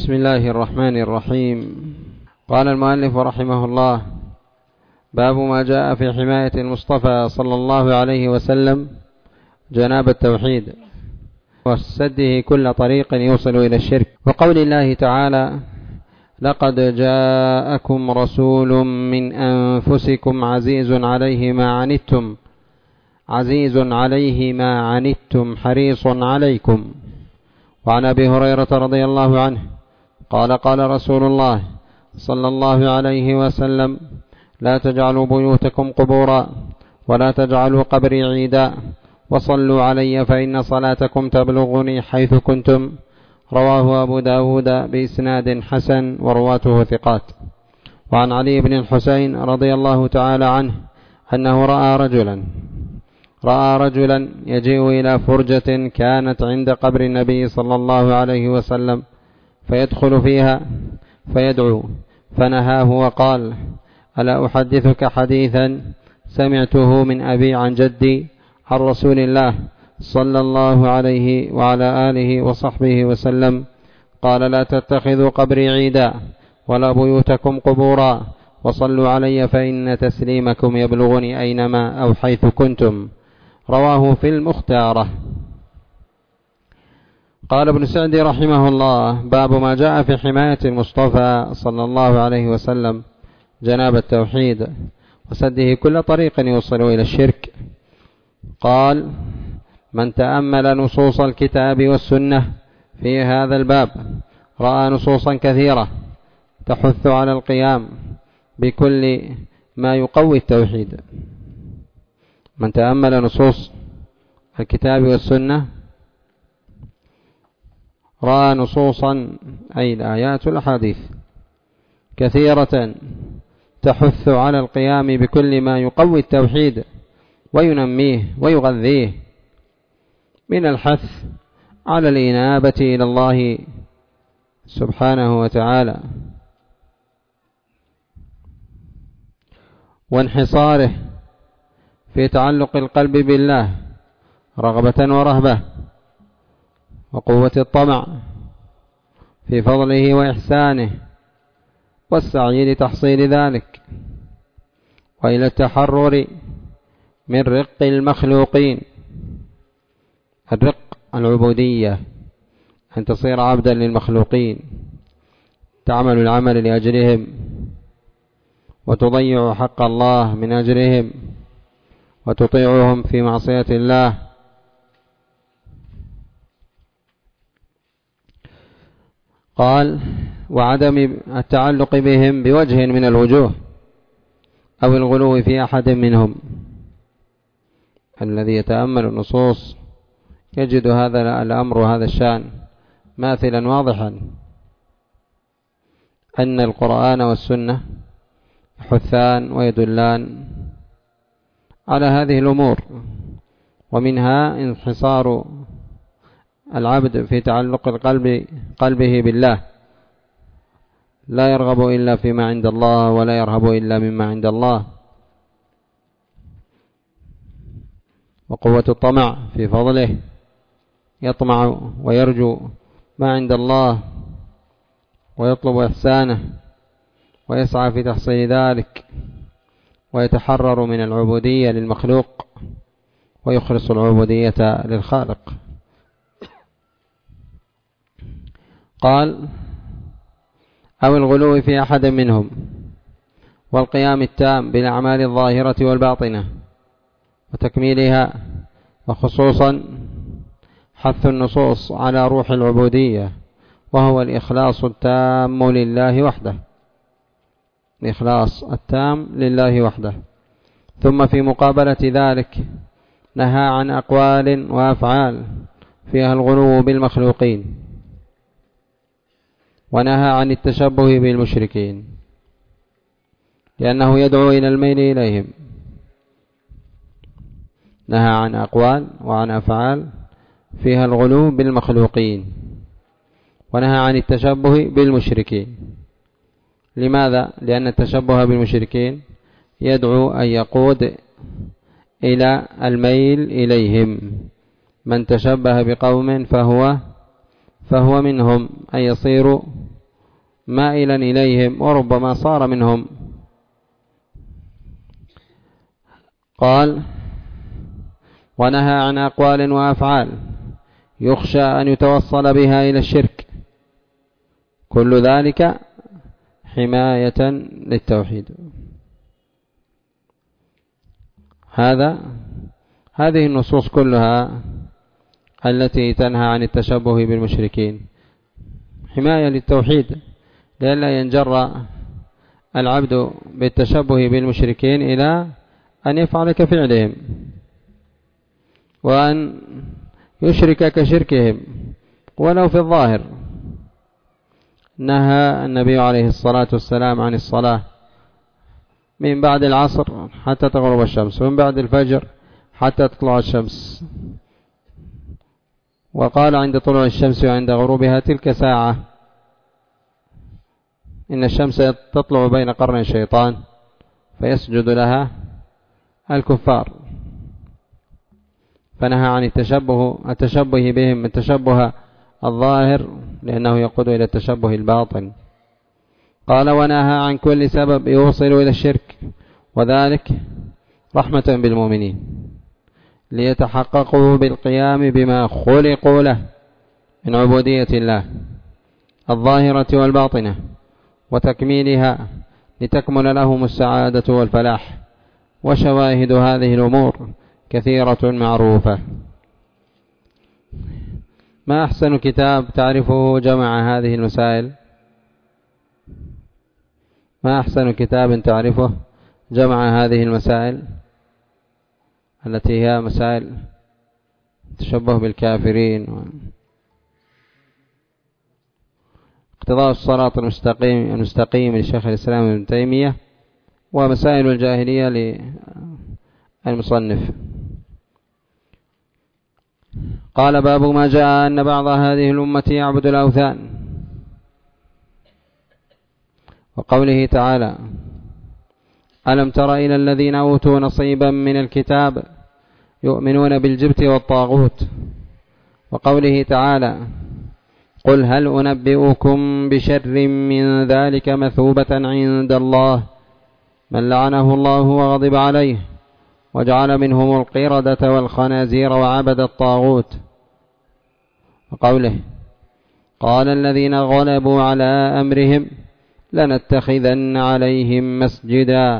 بسم الله الرحمن الرحيم. قال المؤلف رحمه الله: باب ما جاء في حماية المصطفى صلى الله عليه وسلم جناب التوحيد وسده كل طريق يوصل إلى الشرك، وقول الله تعالى: لقد جاءكم رسول من أنفسكم عزيز عليه ما عنتم حريص عليكم. وعن أبي هريرة رضي الله عنه قال: قال رسول الله صلى الله عليه وسلم: لا تجعلوا بيوتكم قبورا ولا تجعلوا قبري عيدا وصلوا علي فإن صلاتكم تبلغني حيث كنتم. رواه أبو داود بإسناد حسن ورواته ثقات. وعن علي بن الحسين رضي الله تعالى عنه أنه رأى رجلا يجيء إلى فرجة كانت عند قبر النبي صلى الله عليه وسلم فيدخل فيها فيدعو، فنهاه وقال: ألا أحدثك حديثا سمعته من أبي عن جدي عن رسول الله صلى الله عليه وعلى آله وصحبه وسلم قال: لا تتخذوا قبري عيدا ولا بيوتكم قبورا وصلوا علي فإن تسليمكم يبلغني أينما أو حيث كنتم. رواه في المختارة. قال ابن سعدي رحمه الله: باب ما جاء في حماية المصطفى صلى الله عليه وسلم جناب التوحيد وسده كل طريق يوصل إلى الشرك. قال: من تأمل نصوص الكتاب والسنة في هذا الباب رأى نصوصا كثيرة تحث على القيام بكل ما يقوي التوحيد. من تأمل نصوص الكتاب والسنة رأى نصوصا أي الآيات والأحاديث كثيرة تحث على القيام بكل ما يقوي التوحيد وينميه ويغذيه، من الحث على الإنابة إلى الله سبحانه وتعالى وانحصاره في تعلق القلب بالله رغبة ورهبة، وقوة الطمع في فضله وإحسانه والسعي لتحصيل ذلك، وإلى التحرر من رق المخلوقين. الرق العبودية، أن تصير عبدا للمخلوقين، تعمل العمل لأجلهم وتضيع حق الله من أجلهم وتطيعهم في معصية الله. قال: وعدم التعلق بهم بوجه من الوجوه أو الغلو في أحد منهم. الذي يتأمل النصوص يجد هذا الأمر وهذا الشأن ماثلا واضحا، أن القرآن والسنة يحثان ويدلان على هذه الأمور، ومنها انحصار العبد في تعلق قلبه بالله، لا يرغب إلا فيما عند الله ولا يرهب إلا مما عند الله، وقوة الطمع في فضله، يطمع ويرجو ما عند الله ويطلب إحسانه ويسعى في تحصيل ذلك، ويتحرر من العبودية للمخلوق ويخلص العبودية للخالق. قال: أو الغلو في أحد منهم، والقيام التام بالأعمال الظاهرة والباطنة وتكميلها، وخصوصا حث النصوص على روح العبودية، وهو الإخلاص التام لله وحده، الإخلاص التام لله وحده. ثم في مقابلة ذلك نهى عن أقوال وأفعال فيها الغلو بالمخلوقين، ونهى عن التشبه بالمشركين لأنه يدعو إلى الميل إليهم. نهى عن أقوال وعن أفعال فيها الغلو بالمخلوقين، ونهى عن التشبه بالمشركين. لماذا؟ لأن التشبه بالمشركين يدعو أن يقود إلى الميل إليهم. من تشبه بقوم فهو منهم، أن يصير مائلا إليهم وربما صار منهم. قال: ونهى عن أقوال وأفعال يخشى أن يتوصل بها إلى الشرك، كل ذلك حماية للتوحيد. هذه النصوص كلها التي تنهى عن التشبه بالمشركين حماية للتوحيد، لئلا ينجر العبد بالتشبه بالمشركين إلى أن يفعل كفعلهم وأن يشرك كشركهم ولو في الظاهر. نهى النبي عليه الصلاة والسلام عن الصلاة من بعد العصر حتى تغرب الشمس، ومن بعد الفجر حتى تطلع الشمس، وقال عند طلوع الشمس وعند غروبها تلك ساعة، إن الشمس تطلع بين قرن الشيطان فيسجد لها الكفار. فنهى عن التشبه بهم، التشبه الظاهر، لأنه يقود إلى التشبه الباطن. قال: ونهى عن كل سبب يوصل إلى الشرك، وذلك رحمة بالمؤمنين ليتحققوا بالقيام بما خلقوا له من عبودية الله الظاهرة والباطنة وتكميلها لتكمل لهم السعادة والفلاح. وشواهد هذه الأمور كثيرة معروفة. ما أحسن كتاب تعرفه جمع هذه المسائل؟ ما أحسن كتاب تعرفه جمع هذه المسائل التي هي مسائل تشبه بالكافرين اقتضاء الصراط المستقيم لشيخ الإسلام ابن تيمية، ومسائل الجاهلية للمصنف. قال: باب ما جاء أن بعض هذه الأمة يعبد الأوثان. وقوله تعالى: ألم تر إلى الذين أوتوا نصيبا من الكتاب يؤمنون بالجبت والطاغوت. وقوله تعالى: قل هل أنبئكم بشر من ذلك مثوبة عند الله من لعنه الله وغضب عليه وجعل منهم القردة والخنازير وعبد الطاغوت. وقوله: قال الذين غلبوا على أمرهم لنتخذن عليهم مسجدا.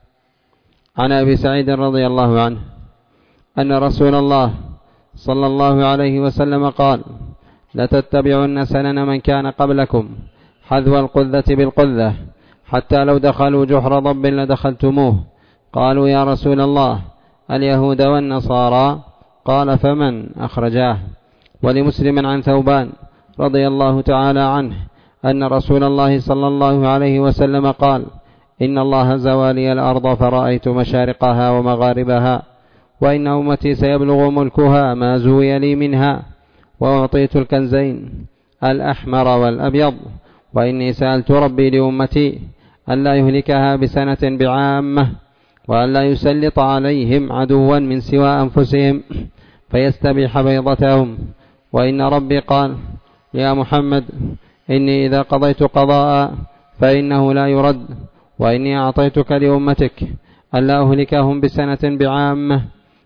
عن أبي سعيد رضي الله عنه أن رسول الله صلى الله عليه وسلم قال: لتتبعن سنن من كان قبلكم حذو القذة بالقذة حتى لو دخلوا جحر ضب لدخلتموه. قالوا: يا رسول الله اليهود والنصارى؟ قال: فمن؟ أخرجاه. ولمسلم عن ثوبان رضي الله تعالى عنه أن رسول الله صلى الله عليه وسلم قال: إن الله زوى لي الأرض فرأيت مشارقها ومغاربها، وإن أمتي سيبلغ ملكها ما زوي لي منها، وأعطيت الكنزين الأحمر والأبيض، وإني سألت ربي لأمتي ألا يهلكها بسنة بعامة، وألا يسلط عليهم عدوا من سوى أنفسهم فيستبيح بيضتهم. وإن ربي قال: يا محمد إني إذا قضيت قضاء فإنه لا يرد، وإني أعطيتك لأمتك ألا أهلكهم بسنة بعامة،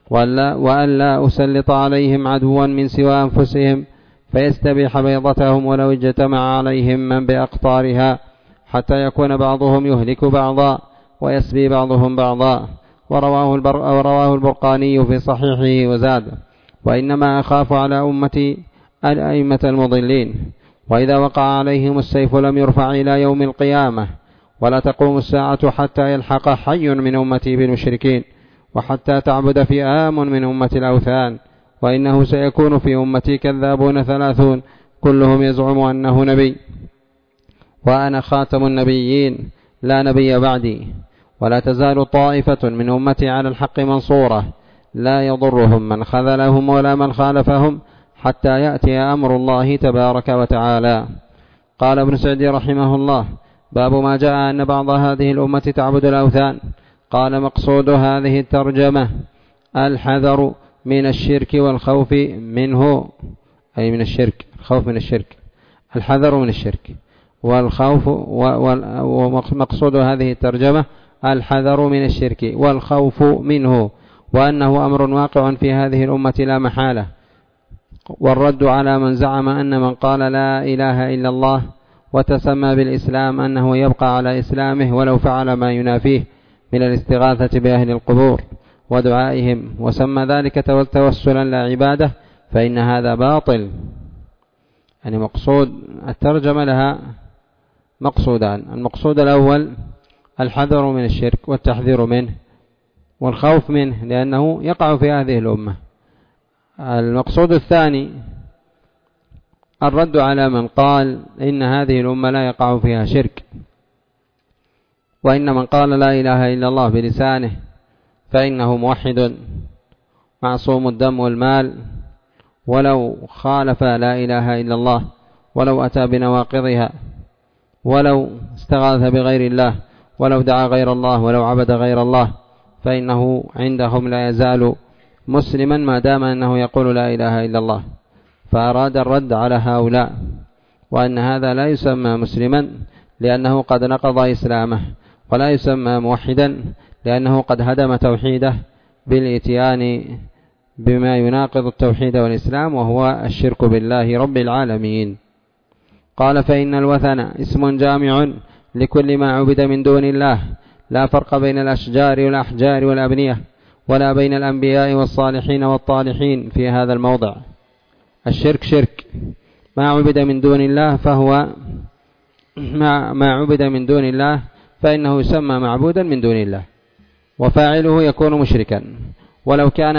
وألا أسلط عليهم عدوا من سوى أنفسهم فيستبيح بيضتهم ولو اجتمع عليهم من بأقطارها، حتى يكون بعضهم يهلك بعضا ويسبي بعضهم بعضا. ورواه البرقاني في صحيحه وزاد: وإنما أخاف على أمتي الأئمة المضلين، وإذا وقع عليهم السيف لم يرفع إلى يوم القيامة، ولا تقوم الساعة حتى يلحق حي من أمتي بالمشركين، وحتى تعبد فئام من أمة الأوثان. وإنه سيكون في أمتي كذابون 30 كلهم يزعم أنه نبي، وأنا خاتم النبيين لا نبي بعدي. ولا تزال طائفة من أمتي على الحق منصورة لا يضرهم من خذلهم ولا من خالفهم حتى يأتي أمر الله تبارك وتعالى. قال ابن سعدي رحمه الله: باب ما جاء أن بعض هذه الأمة تعبد الأوثان. قال: مقصود هذه الترجمة الحذر من الشرك والخوف منه، أي من الشرك، الخوف من الشرك، الحذر من الشرك والخوف ومقصود هذه الترجمة الحذر من الشرك والخوف منه، وأنه أمر واقع في هذه الأمة لا محالة. والرد على من زعم أن من قال لا إله إلا الله وتسمى بالإسلام أنه يبقى على إسلامه ولو فعل ما ينافيه من الاستغاثة بأهل القبور ودعائهم وسمى ذلك توسلا لا عبادة، فإن هذا باطل. يعني مقصود الترجمة لها مقصودان: المقصود الأول الحذر من الشرك والتحذير منه والخوف منه لأنه يقع في هذه الأمة. المقصود الثاني الرد على من قال إن هذه الأمة لا يقع فيها شرك، وإن من قال لا إله إلا الله بلسانه فإنه موحد معصوم الدم والمال، ولو خالف لا إله إلا الله ولو أتى بنواقضها ولو استغاث بغير الله ولو دعا غير الله ولو عبد غير الله، فإنه عندهم لا يزال مسلما ما دام أنه يقول لا إله إلا الله. فأراد الرد على هؤلاء وأن هذا لا يسمى مسلما لأنه قد نقض إسلامه، ولا يسمى موحدا لأنه قد هدم توحيده بالإتيان بما يناقض التوحيد والإسلام وهو الشرك بالله رب العالمين. قال: فإن الوثن اسم جامع لكل ما عبد من دون الله، لا فرق بين الأشجار والأحجار والأبنية ولا بين الأنبياء والصالحين والطالحين في هذا الموضع. الشرك شرك، ما عبد من دون الله فهو ما عبد من دون الله فإنه يسمى معبودا من دون الله، وفاعله يكون مشركا، ولو كان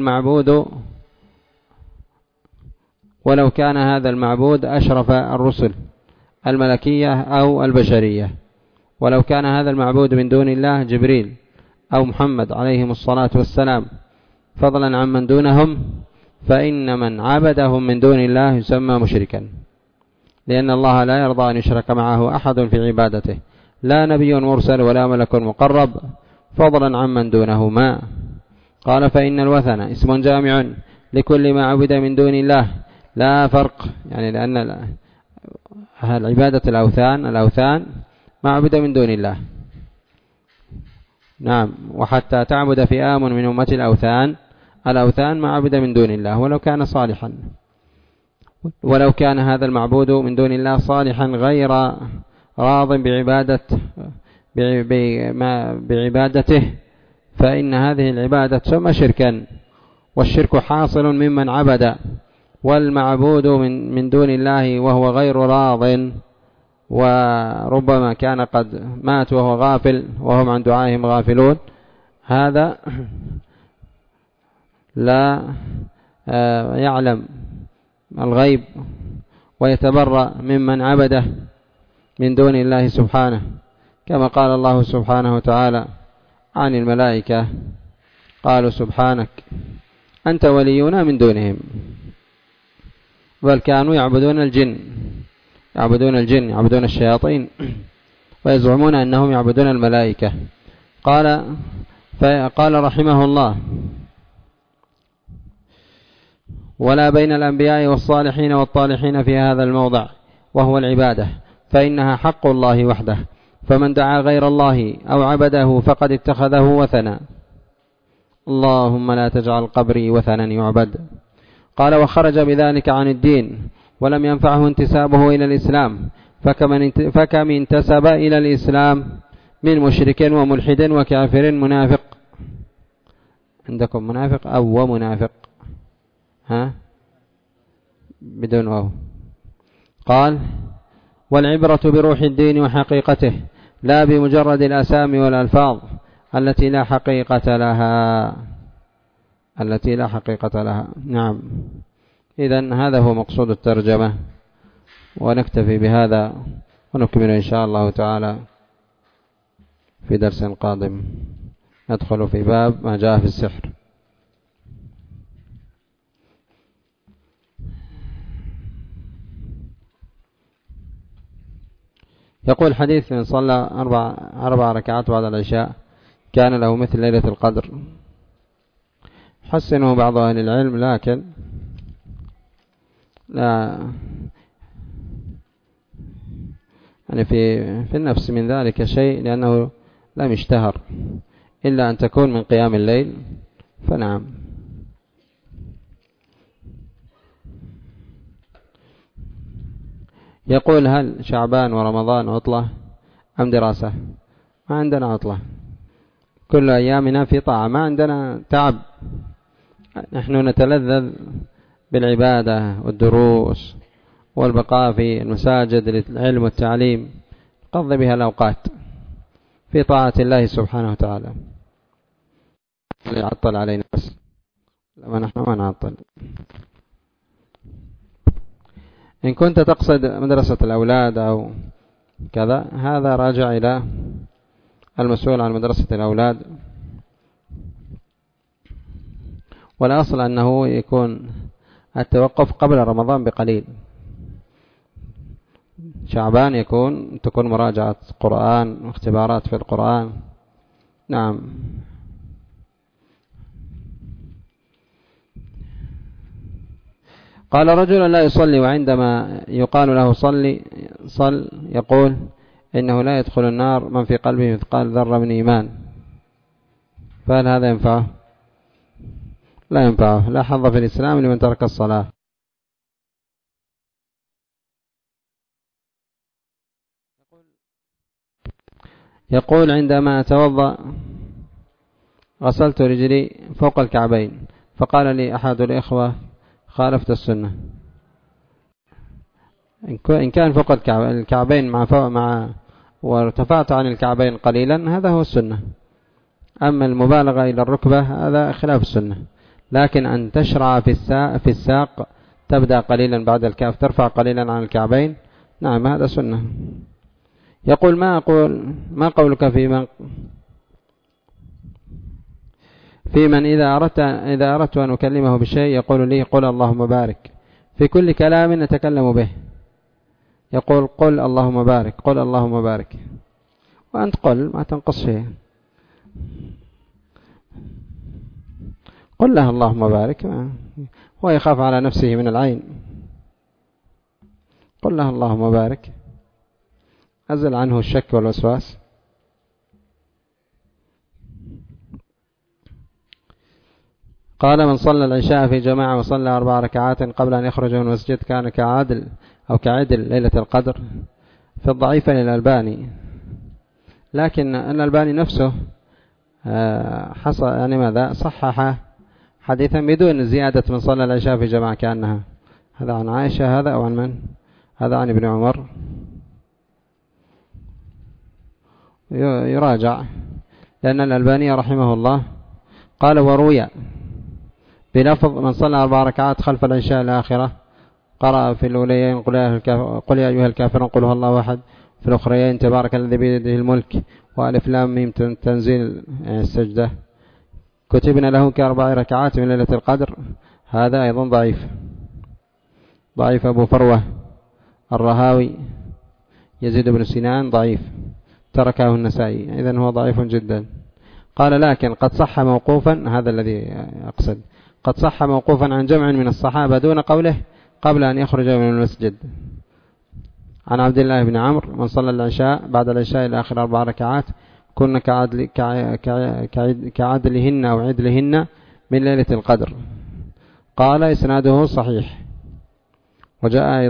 هذا المعبود أشرف الرسل الملكية أو البشرية، ولو كان هذا المعبود من دون الله جبريل أو محمد عليهم الصلاة والسلام فضلا عن من دونهم، فإن من عبدهم من دون الله يسمى مشركا، لأن الله لا يرضى أن يشرك معه أحد في عبادته، لا نبي مرسل ولا ملك مقرب فضلا عن من دونهما. قال: فإن الوثن اسم جامع لكل ما عبد من دون الله، لا فرق، يعني لأن عبادة الأوثان ما عبد من دون الله. نعم، وحتى تعبد فئام من أمة الأوثان ما عبد من دون الله ولو كان صالحا، ولو كان هذا المعبود من دون الله صالحا غير راض بعبادته فإن هذه العبادة تسمى شركا، والشرك حاصل ممن عبد، والمعبود من دون الله وهو غير راض، وربما كان قد مات وهو غافل وهم عن دعائهم غافلون، هذا لا يعلم الغيب ويتبرأ ممن عبده من دون الله سبحانه، كما قال الله سبحانه وتعالى عن الملائكة: قالوا سبحانك أنت ولينا من دونهم، بل كانوا يعبدون الجن يعبدون الشياطين ويزعمون أنهم يعبدون الملائكة. قال رحمه الله: ولا بين الأنبياء والصالحين والطالحين في هذا الموضع، وهو العبادة، فإنها حق الله وحده، فمن دعا غير الله أو عبده فقد اتخذه وثنا. اللهم لا تجعل قبري وثنا يعبد. قال: وخرج بذلك عن الدين ولم ينفعه انتسابه إلى الإسلام، فكم انتسب إلى الإسلام من مشرك وملحد وكافر منافق. عندكم منافق أو ومنافق؟ بدون واو. قال: والعبرة بروح الدين وحقيقته، لا بمجرد الأسامي والألفاظ التي لا حقيقة لها. نعم، إذن هذا هو مقصود الترجمة، ونكتفي بهذا ونكمل إن شاء الله تعالى في درس قادم. ندخل في باب ما جاء في السحر. يقول حديث: من صلى 4 ركعات بعد العشاء كان له مثل ليلة القدر. حسنه بعض أهل العلم، لكن لا يعني في النفس من ذلك شيء، لأنه لم يشتهر إلا أن تكون من قيام الليل، فنعم. يقول: هل شعبان ورمضان عطلة أم دراسة؟ ما عندنا عطلة، كل أيامنا في طاعة، ما عندنا تعب، نحن نتلذذ بالعبادة والدروس والبقاء في المساجد للعلم والتعليم، قضي بها الأوقات في طاعة الله سبحانه وتعالى. يعطل علينا بس، لما نحن ما نعطل. إن كنت تقصد مدرسة الأولاد أو كذا، هذا راجع إلى المسؤول عن مدرسة الأولاد، والأصل أنه يكون التوقف قبل رمضان بقليل. شعبان تكون مراجعة قرآن واختبارات في القرآن. نعم. قال: رجل لا يصلي، وعندما يقال له صل يقول إنه لا يدخل النار من في قلبه مثقال ذرة من إيمان، فهل هذا ينفعه؟ لا ينفعه، لا حظ في الإسلام لمن ترك الصلاة. يقول: عندما أتوضأ غسلت رجلي فوق الكعبين، فقال لي أحد الإخوة: خالفت السنة. إن كان فوق الكعبين مع وارتفعت عن الكعبين قليلا، هذا هو السنة. أما المبالغة إلى الركبة هذا خلاف السنة. لكن أن تشرع في الساق، تبدأ قليلا بعد الكعب، ترفع قليلا عن الكعبين، نعم هذا سنة. يقول: ما قولك في من إذا أردت أن أكلمه بشيء يقول لي: قل اللهم بارك في كل كلام نتكلم به، يقول: قل اللهم بارك، قل اللهم بارك، وأنت قل، ما تنقص شيء، قل له اللهم بارك، هو يخاف على نفسه من العين، قل له اللهم بارك، أزل عنه الشك والوسواس. قال: من صلى العشاء في جماعة وصلى 4 ركعات قبل أن يخرج من المسجد كان كعدل ليلة القدر. في الضعيف للألباني، لكن الألباني نفسه حصل يعني ماذا صحح حديثا بدون زيادة من صلى العشاء في جماعة كأنها. هذا عن عائشة، هذا أو عن من؟ هذا عن ابن عمر، يراجع، لأن الألباني رحمه الله قال: وروي بلفظ من صلى 4 ركعات خلف العشاء الآخرة قرأ في الأوليين قل يا أيها الكافرون قل هو الله أحد، في الأخريين تبارك الذي بيده الملك وألف لام ميم تنزيل السجدة، كتبنا له ك4 ركعات من ليلة القدر. هذا أيضا ضعيف أبو فروة الرهاوي يزيد بن سنان ضعيف، تركه النسائي، إذن هو ضعيف جدا. قال: لكن قد صح موقوفا، هذا الذي أقصد، قد صح موقوفا عن جمع من الصحابة دون قوله قبل أن يخرج من المسجد، عن عبد الله بن عمرو: من صلى العشاء بعد العشاء إلى آخر 4 ركعات كن كعدلهن أو عدلهن من ليلة القدر. قال: إسناده صحيح. وجاء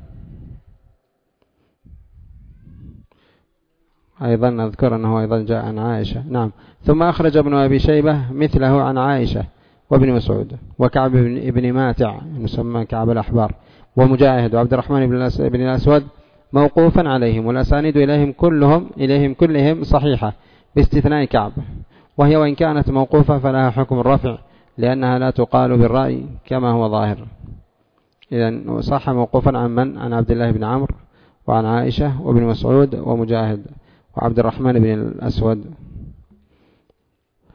أيضا أذكر أنه أيضا جاء عن عائشة. نعم. ثم أخرج ابن أبي شيبة مثله عن عائشة وابن مسعود وكعب بن ماتع يسمى كعب الأحبار ومجاهد وعبد الرحمن بن الأسود موقوفا عليهم، والأسانيد إليهم كلهم صحيحة باستثناء كعب، وهي وإن كانت موقوفة فلها حكم الرفع لأنها لا تقال بالرأي كما هو ظاهر. إذن صح موقوفا عن من؟ عن عبد الله بن عمرو وعن عائشة وابن مسعود ومجاهد وعبد الرحمن بن الأسود.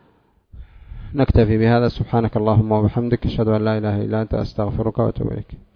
نكتفي بهذا. سبحانك اللهم وبحمدك، أشهد أن لا إله إلا أنت، أستغفرك وأتوب إليك.